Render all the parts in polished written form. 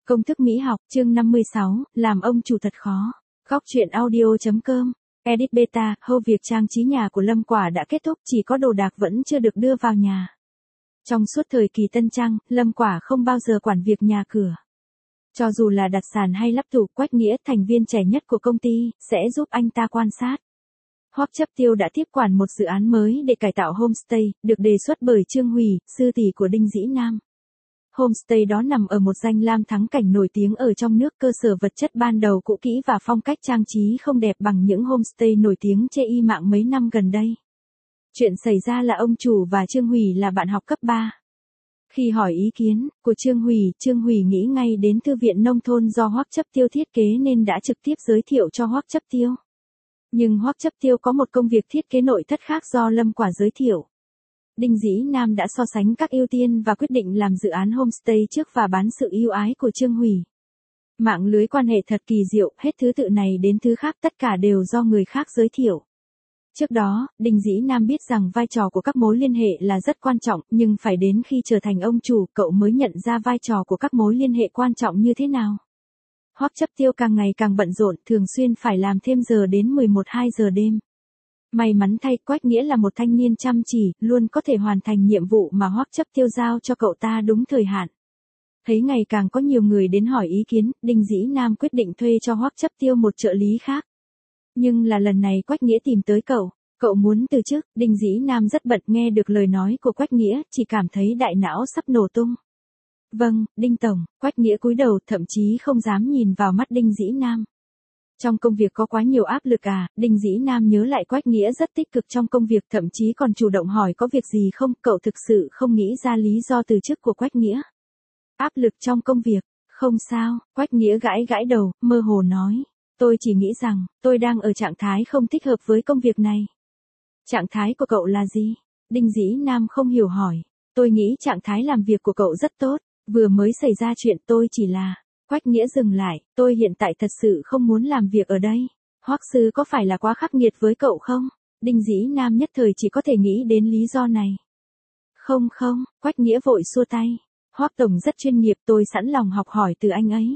Công thức Mỹ học, chương 56, làm ông chủ thật khó. Góc truyện audio.com. Edit beta, hâu việc trang trí nhà của Lâm Quả đã kết thúc, chỉ có đồ đạc vẫn chưa được đưa vào nhà. Trong suốt thời kỳ tân trang, Lâm Quả không bao giờ quản việc nhà cửa. Cho dù là đặt sàn hay lắp tủ, Quách Nghĩa, thành viên trẻ nhất của công ty, sẽ giúp anh ta quan sát. Hoắc Chấp Tiêu đã tiếp quản một dự án mới để cải tạo homestay, được đề xuất bởi Trương Hủy, sư tỷ của Đinh Dĩ Nam. Homestay đó nằm ở một danh lam thắng cảnh nổi tiếng ở trong nước, cơ sở vật chất ban đầu cũ kỹ và phong cách trang trí không đẹp bằng những homestay nổi tiếng trên y mạng mấy năm gần đây. Chuyện xảy ra là ông chủ và Trương Hủy là bạn học cấp 3. Khi hỏi ý kiến của Trương Hủy nghĩ ngay đến thư viện nông thôn do Hoắc Chấp Tiêu thiết kế nên đã trực tiếp giới thiệu cho Hoắc Chấp Tiêu. Nhưng Hoắc Chấp Tiêu có một công việc thiết kế nội thất khác do Lâm Quả giới thiệu. Đinh Dĩ Nam đã so sánh các ưu tiên và quyết định làm dự án homestay trước và bán sự ưu ái của Trương Hủy. Mạng lưới quan hệ thật kỳ diệu, hết thứ tự này đến thứ khác tất cả đều do người khác giới thiệu. Trước đó, Đinh Dĩ Nam biết rằng vai trò của các mối liên hệ là rất quan trọng, nhưng phải đến khi trở thành ông chủ, cậu mới nhận ra vai trò của các mối liên hệ quan trọng như thế nào. Hoắc Chấp Tiêu càng ngày càng bận rộn, thường xuyên phải làm thêm giờ đến 11-12 giờ đêm. May mắn thay, Quách Nghĩa là một thanh niên chăm chỉ, luôn có thể hoàn thành nhiệm vụ mà Hoắc Chấp Tiêu giao cho cậu ta đúng thời hạn. Thấy ngày càng có nhiều người đến hỏi ý kiến, Đinh Dĩ Nam quyết định thuê cho Hoắc Chấp Tiêu một trợ lý khác. Nhưng là lần này Quách Nghĩa tìm tới cậu muốn từ chức. Đinh Dĩ Nam rất bận, nghe được lời nói của Quách Nghĩa, chỉ cảm thấy đại não sắp nổ tung. Vâng, Đinh Tổng. Quách Nghĩa cúi đầu, thậm chí không dám nhìn vào mắt Đinh Dĩ Nam. Trong công việc có quá nhiều áp lực à? Đinh Dĩ Nam nhớ lại Quách Nghĩa rất tích cực trong công việc, thậm chí còn chủ động hỏi có việc gì không, cậu thực sự không nghĩ ra lý do từ chức của Quách Nghĩa. Áp lực trong công việc, không sao, Quách Nghĩa gãi đầu, mơ hồ nói. Tôi chỉ nghĩ rằng, tôi đang ở trạng thái không thích hợp với công việc này. Trạng thái của cậu là gì? Đinh Dĩ Nam không hiểu hỏi. Tôi nghĩ trạng thái làm việc của cậu rất tốt, vừa mới xảy ra chuyện tôi chỉ là... Quách Nghĩa dừng lại, tôi hiện tại thật sự không muốn làm việc ở đây. Hoắc sư có phải là quá khắc nghiệt với cậu không? Đinh Dĩ Nam nhất thời chỉ có thể nghĩ đến lý do này. Không, Quách Nghĩa vội xua tay. Hoắc tổng rất chuyên nghiệp, tôi sẵn lòng học hỏi từ anh ấy.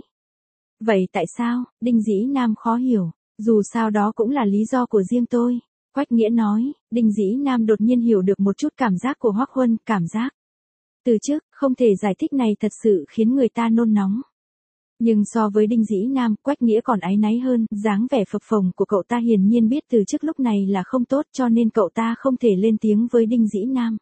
Vậy tại sao? Đinh Dĩ Nam khó hiểu. Dù sao đó cũng là lý do của riêng tôi. Quách Nghĩa nói. Đinh Dĩ Nam đột nhiên hiểu được một chút cảm giác của Hoắc Huân, cảm giác từ chức, không thể giải thích này thật sự khiến người ta nôn nóng. Nhưng so với Đinh Dĩ Nam, Quách Nghĩa còn áy náy hơn, dáng vẻ phập phồng của cậu ta hiển nhiên biết từ chức lúc này là không tốt, cho nên cậu ta không thể lên tiếng với Đinh Dĩ Nam.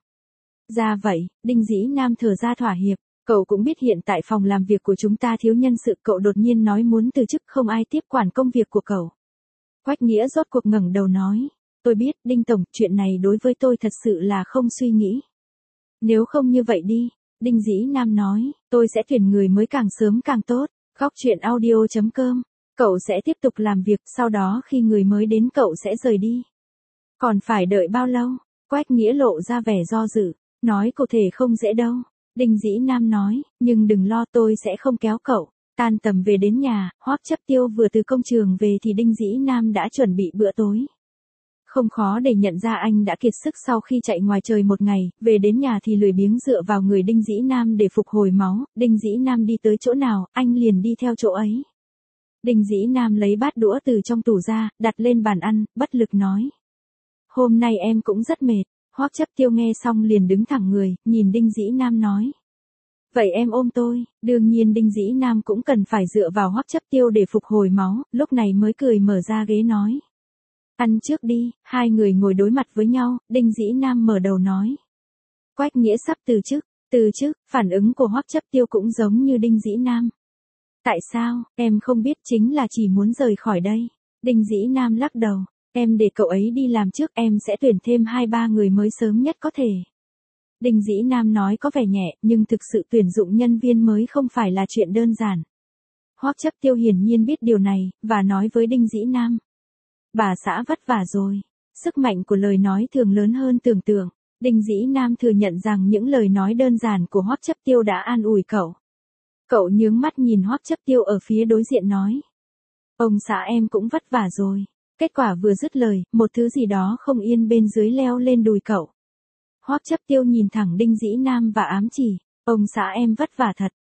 Ra vậy, Đinh Dĩ Nam thở ra thỏa hiệp, cậu cũng biết hiện tại phòng làm việc của chúng ta thiếu nhân sự, cậu đột nhiên nói muốn từ chức, không ai tiếp quản công việc của cậu. Quách Nghĩa rốt cuộc ngẩng đầu nói, tôi biết, Đinh Tổng, chuyện này đối với tôi thật sự là không suy nghĩ. Nếu không như vậy đi, Đinh Dĩ Nam nói, tôi sẽ tuyển người mới càng sớm càng tốt. Góc truyện audio.com. Cậu sẽ tiếp tục làm việc, sau đó khi người mới đến cậu sẽ rời đi. Còn phải đợi bao lâu? Quách Nghĩa lộ ra vẻ do dự. Nói cụ thể không dễ đâu. Đinh Dĩ Nam nói, nhưng đừng lo, tôi sẽ không kéo cậu. Tan tầm về đến nhà, Hoắc Chấp Tiêu vừa từ công trường về thì Đinh Dĩ Nam đã chuẩn bị bữa tối. Không khó để nhận ra anh đã kiệt sức sau khi chạy ngoài trời một ngày, về đến nhà thì lười biếng dựa vào người Đinh Dĩ Nam để phục hồi máu, Đinh Dĩ Nam đi tới chỗ nào, anh liền đi theo chỗ ấy. Đinh Dĩ Nam lấy bát đũa từ trong tủ ra, đặt lên bàn ăn, bất lực nói. Hôm nay em cũng rất mệt. Hoắc Chấp Tiêu nghe xong liền đứng thẳng người, nhìn Đinh Dĩ Nam nói. Vậy em ôm tôi. Đương nhiên Đinh Dĩ Nam cũng cần phải dựa vào Hoắc Chấp Tiêu để phục hồi máu, lúc này mới cười mở ra ghế nói. Ăn trước đi. Hai người ngồi đối mặt với nhau, Đinh Dĩ Nam mở đầu nói. Quách Nghĩa sắp từ chức, phản ứng của Hoắc Chấp Tiêu cũng giống như Đinh Dĩ Nam. Tại sao, em không biết, chính là chỉ muốn rời khỏi đây. Đinh Dĩ Nam lắc đầu, em để cậu ấy đi làm trước, em sẽ tuyển thêm 2-3 người mới sớm nhất có thể. Đinh Dĩ Nam nói có vẻ nhẹ, nhưng thực sự tuyển dụng nhân viên mới không phải là chuyện đơn giản. Hoắc Chấp Tiêu hiển nhiên biết điều này, và nói với Đinh Dĩ Nam. Bà xã vất vả rồi. Sức mạnh của lời nói thường lớn hơn tưởng tượng. Đinh Dĩ Nam thừa nhận rằng những lời nói đơn giản của Hoắc Chấp Tiêu đã an ủi cậu. Cậu nhướng mắt nhìn Hoắc Chấp Tiêu ở phía đối diện nói. Ông xã em cũng vất vả rồi. Kết quả vừa dứt lời, một thứ gì đó không yên bên dưới leo lên đùi cậu. Hoắc Chấp Tiêu nhìn thẳng Đinh Dĩ Nam và ám chỉ. Ông xã em vất vả thật.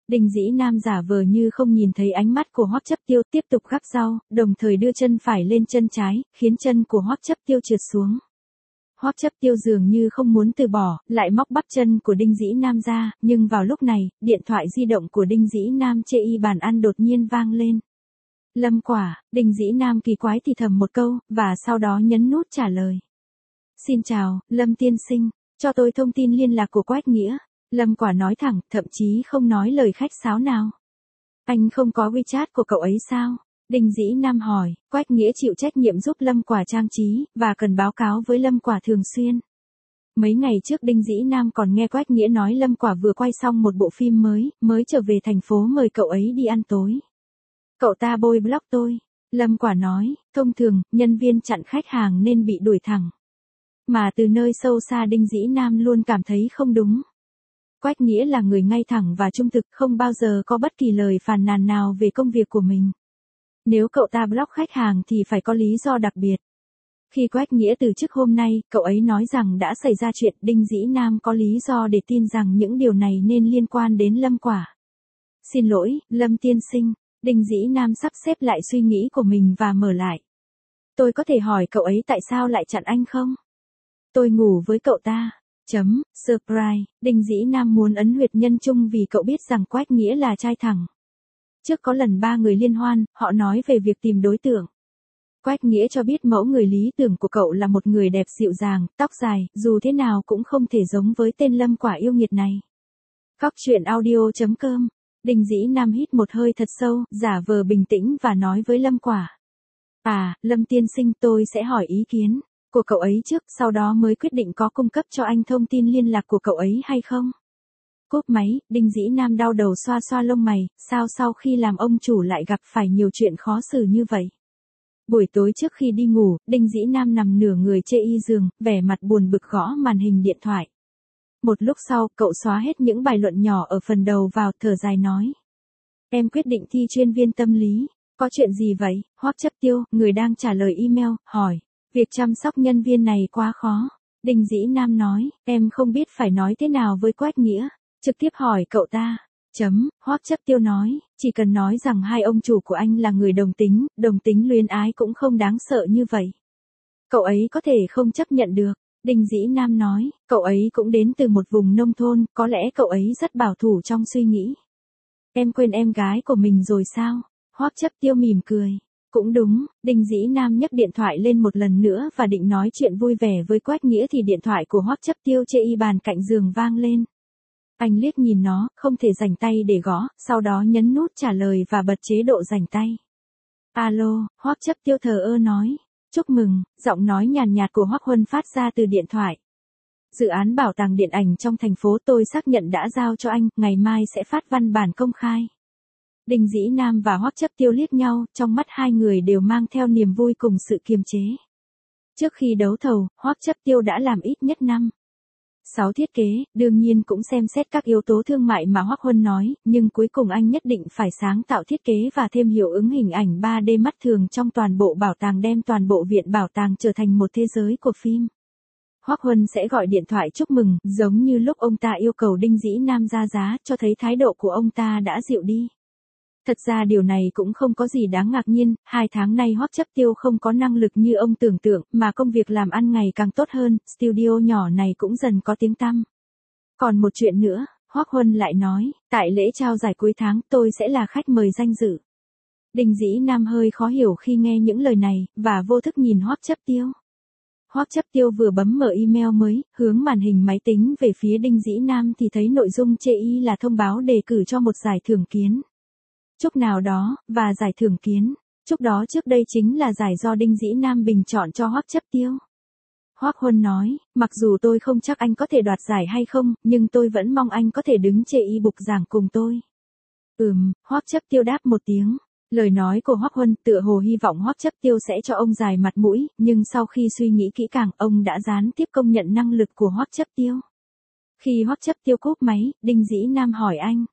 Đinh Dĩ Nam giả vờ như không nhìn thấy ánh mắt của Hoắc Chấp Tiêu, tiếp tục gắp rau, đồng thời đưa chân phải lên chân trái, khiến chân của Hoắc Chấp Tiêu trượt xuống. Hoắc Chấp Tiêu dường như không muốn từ bỏ, lại móc bắp chân của Đinh Dĩ Nam ra, nhưng vào lúc này, điện thoại di động của Đinh Dĩ Nam chê y bàn ăn đột nhiên vang lên. Lâm Quả, Đinh Dĩ Nam kỳ quái thì thầm một câu, và sau đó nhấn nút trả lời. Xin chào, Lâm tiên sinh, cho tôi thông tin liên lạc của Quách Nghĩa. Lâm Quả nói thẳng, thậm chí không nói lời khách sáo nào. Anh không có WeChat của cậu ấy sao? Đinh Dĩ Nam hỏi, Quách Nghĩa chịu trách nhiệm giúp Lâm Quả trang trí, và cần báo cáo với Lâm Quả thường xuyên. Mấy ngày trước Đinh Dĩ Nam còn nghe Quách Nghĩa nói Lâm Quả vừa quay xong một bộ phim mới trở về thành phố mời cậu ấy đi ăn tối. Cậu ta bôi blog tôi. Lâm Quả nói, thông thường, nhân viên chặn khách hàng nên bị đuổi thẳng. Mà từ nơi sâu xa Đinh Dĩ Nam luôn cảm thấy không đúng. Quách Nghĩa là người ngay thẳng và trung thực, không bao giờ có bất kỳ lời phàn nàn nào về công việc của mình. Nếu cậu ta block khách hàng thì phải có lý do đặc biệt. Khi Quách Nghĩa từ chức hôm nay, cậu ấy nói rằng đã xảy ra chuyện, Đinh Dĩ Nam có lý do để tin rằng những điều này nên liên quan đến Lâm Quả. Xin lỗi, Lâm tiên sinh. Đinh Dĩ Nam sắp xếp lại suy nghĩ của mình và mở lại. Tôi có thể hỏi cậu ấy tại sao lại chặn anh không? Tôi ngủ với cậu ta. Surprise, Đinh Dĩ Nam muốn ấn huyệt nhân chung vì cậu biết rằng Quách Nghĩa là trai thẳng. Trước có lần 3 người liên hoan, họ nói về việc tìm đối tượng. Quách Nghĩa cho biết mẫu người lý tưởng của cậu là một người đẹp dịu dàng, tóc dài, dù thế nào cũng không thể giống với tên Lâm Quả yêu nghiệt này. Góc truyện audio.com. Đinh Dĩ Nam hít một hơi thật sâu, giả vờ bình tĩnh và nói với Lâm Quả. Lâm tiên sinh, tôi sẽ hỏi ý kiến của cậu ấy trước, sau đó mới quyết định có cung cấp cho anh thông tin liên lạc của cậu ấy hay không. Cúp máy, Đinh Dĩ Nam đau đầu xoa xoa lông mày, sao sau khi làm ông chủ lại gặp phải nhiều chuyện khó xử như vậy. Buổi tối trước khi đi ngủ, Đinh Dĩ Nam nằm nửa người chê y giường, vẻ mặt buồn bực gõ màn hình điện thoại. Một lúc sau, cậu xóa hết những bài luận nhỏ ở phần đầu vào, thở dài nói. Em quyết định thi chuyên viên tâm lý. Có chuyện gì vậy? Hoắc Chấp Tiêu, người đang trả lời email, hỏi. Việc chăm sóc nhân viên này quá khó. Đinh Dĩ Nam nói, em không biết phải nói thế nào với Quách Nghĩa. Trực tiếp hỏi cậu ta. Hoắc Chấp Tiêu nói, chỉ cần nói rằng hai ông chủ của anh là người đồng tính luyến ái cũng không đáng sợ như vậy. Cậu ấy có thể không chấp nhận được. Đinh Dĩ Nam nói, cậu ấy cũng đến từ một vùng nông thôn, có lẽ cậu ấy rất bảo thủ trong suy nghĩ. Em quên em gái của mình rồi sao? Hoắc Chấp Tiêu mỉm cười. Cũng đúng, Đinh Dĩ Nam nhấc điện thoại lên một lần nữa và định nói chuyện vui vẻ với Quách Nghĩa thì điện thoại của Hoắc Chấp Tiêu chê y bàn cạnh giường vang lên. Anh liếc nhìn nó, không thể rảnh tay để gõ, sau đó nhấn nút trả lời và bật chế độ rảnh tay. Alo, Hoắc Chấp Tiêu thờ ơ nói. Chúc mừng, giọng nói nhàn nhạt của Hoắc Huân phát ra từ điện thoại. Dự án bảo tàng điện ảnh trong thành phố tôi xác nhận đã giao cho anh, ngày mai sẽ phát văn bản công khai. Đinh Dĩ Nam và Hoắc Chấp Tiêu liếc nhau, trong mắt hai người đều mang theo niềm vui cùng sự kiềm chế. Trước khi đấu thầu, Hoắc Chấp Tiêu đã làm ít nhất 6 thiết kế, đương nhiên cũng xem xét các yếu tố thương mại mà Hoắc Huân nói, nhưng cuối cùng anh nhất định phải sáng tạo thiết kế và thêm hiệu ứng hình ảnh 3D mắt thường trong toàn bộ bảo tàng, đem toàn bộ viện bảo tàng trở thành một thế giới của phim. Hoắc Huân sẽ gọi điện thoại chúc mừng, giống như lúc ông ta yêu cầu Đinh Dĩ Nam ra giá, cho thấy thái độ của ông ta đã dịu đi. Thật ra điều này cũng không có gì đáng ngạc nhiên, 2 tháng nay Hoắc Chấp Tiêu không có năng lực như ông tưởng tượng, mà công việc làm ăn ngày càng tốt hơn, studio nhỏ này cũng dần có tiếng tăm. Còn một chuyện nữa, Hoắc Huân lại nói, tại lễ trao giải cuối tháng tôi sẽ là khách mời danh dự. Đinh Dĩ Nam hơi khó hiểu khi nghe những lời này, và vô thức nhìn Hoắc Chấp Tiêu. Hoắc Chấp Tiêu vừa bấm mở email mới, hướng màn hình máy tính về phía Đinh Dĩ Nam thì thấy nội dung chê y là thông báo đề cử cho một giải thưởng kiến trúc nào đó, và giải thưởng kiến trúc đó trước đây chính là giải do Đinh Dĩ Nam bình chọn cho Hoắc Chấp Tiêu. Hoắc Huân nói, mặc dù tôi không chắc anh có thể đoạt giải hay không, nhưng tôi vẫn mong anh có thể đứng chê y bục giảng cùng tôi. Hoắc Chấp Tiêu đáp một tiếng. Lời nói của Hoắc Huân tựa hồ hy vọng Hoắc Chấp Tiêu sẽ cho ông giải mặt mũi, nhưng sau khi suy nghĩ kỹ càng, ông đã gián tiếp công nhận năng lực của Hoắc Chấp Tiêu. Khi Hoắc Chấp Tiêu cúp máy, Đinh Dĩ Nam hỏi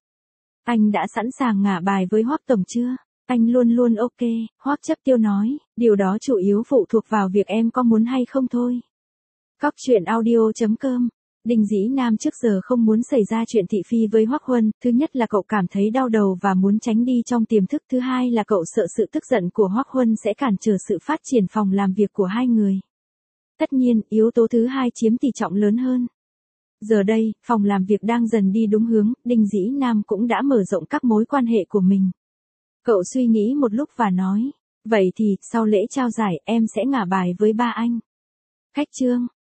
anh đã sẵn sàng ngả bài với Hoắc tổng chưa? Anh luôn luôn ok, Hoắc Chấp Tiêu nói, điều đó chủ yếu phụ thuộc vào việc em có muốn hay không thôi. Góc truyện audio.com Đinh Dĩ Nam trước giờ không muốn xảy ra chuyện thị phi với Hoắc Huân, thứ nhất là cậu cảm thấy đau đầu và muốn tránh đi trong tiềm thức, thứ hai là cậu sợ sự tức giận của Hoắc Huân sẽ cản trở sự phát triển phòng làm việc của hai người. Tất nhiên, yếu tố thứ hai chiếm tỷ trọng lớn hơn. Giờ đây, phòng làm việc đang dần đi đúng hướng, Đinh Dĩ Nam cũng đã mở rộng các mối quan hệ của mình. Cậu suy nghĩ một lúc và nói, vậy thì, sau lễ trao giải em sẽ ngả bài với ba anh. Khách Trương,